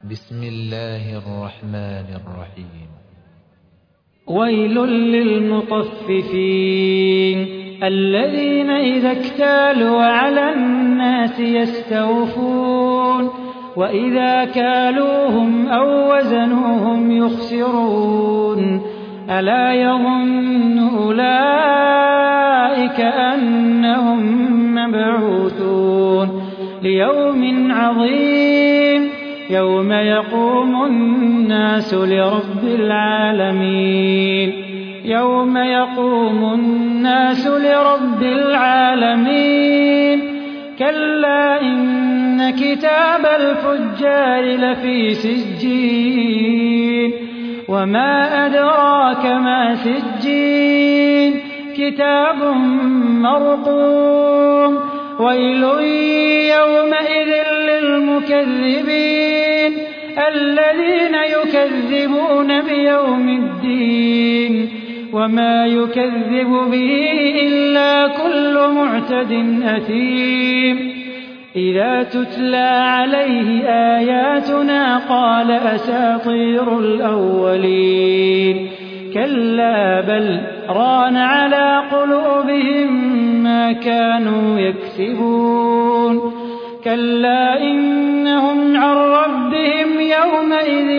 بسم الله الرحمن الرحيم. ويل للمطففين الذين إذا اكتالوا على الناس يستوفون وإذا كالوهم أو وزنوهم يخسرون ألا يظن أولئك أنهم مبعوثون ليوم عظيم يوم يقوم الناس لرب العالمين كلا إن كتاب الفجار لفي سجين وما أدراك ما سجين كتاب مرقوم ويل يومئذ للمكذبين الذين يكذبون بيوم الدين وما يكذب به إلا كل معتد أثيم إذا تتلى عليه آياتنا قال أساطير الأولين كلا بل ران على قلوبهم ما كانوا يكسبون كلا إنهم عن ربهم يومئذ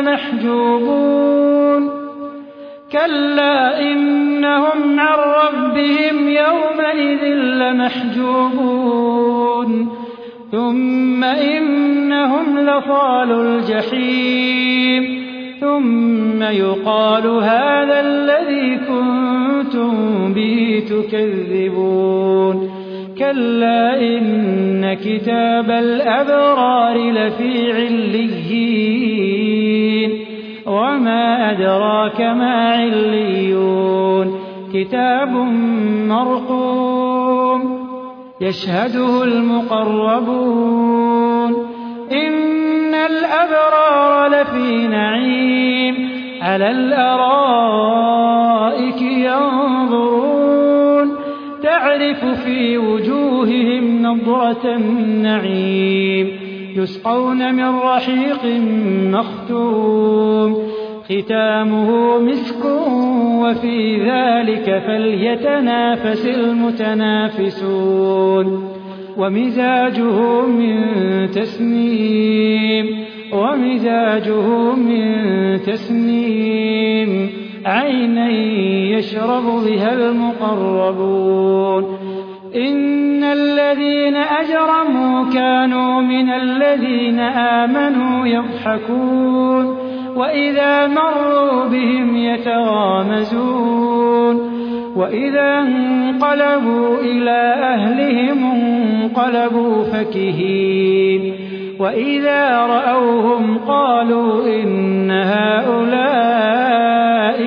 لمحجوبون ثم إنهم لصالو الجحيم ثم يقال هذا الذي كنتم به تكذبون كلا إن كتاب الأبرار لفي عليين وما أدراك ما عليون كتاب مرقوم يشهده المقربون إن الأبرار لفي نعيم على الأرائك ينظرون تعرف في وجوههم نضرة النعيم يسقون من رحيق مختوم ختامه مسك وفي ذلك فليتنافس المتنافسون ومزاجه من تسنيم عينا يشرب بها المقربون إن الذين أجرموا كانوا من الذين آمنوا يضحكون وإذا مروا بهم يتغامزون وإذا انقلبوا إلى أهلهم انقلبوا فكهين وإذا رأوهم قالوا إن هؤلاء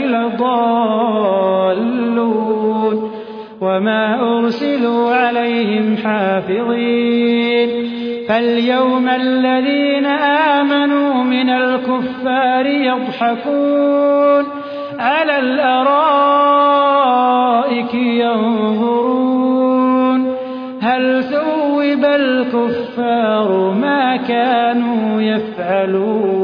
لضالون وما أرسلوا عليهم حافظين فاليوم الذين آمنوا من الكفار يضحكون على الأرائك ينظرون هل ثوب الكفار ما كانوا يفعلون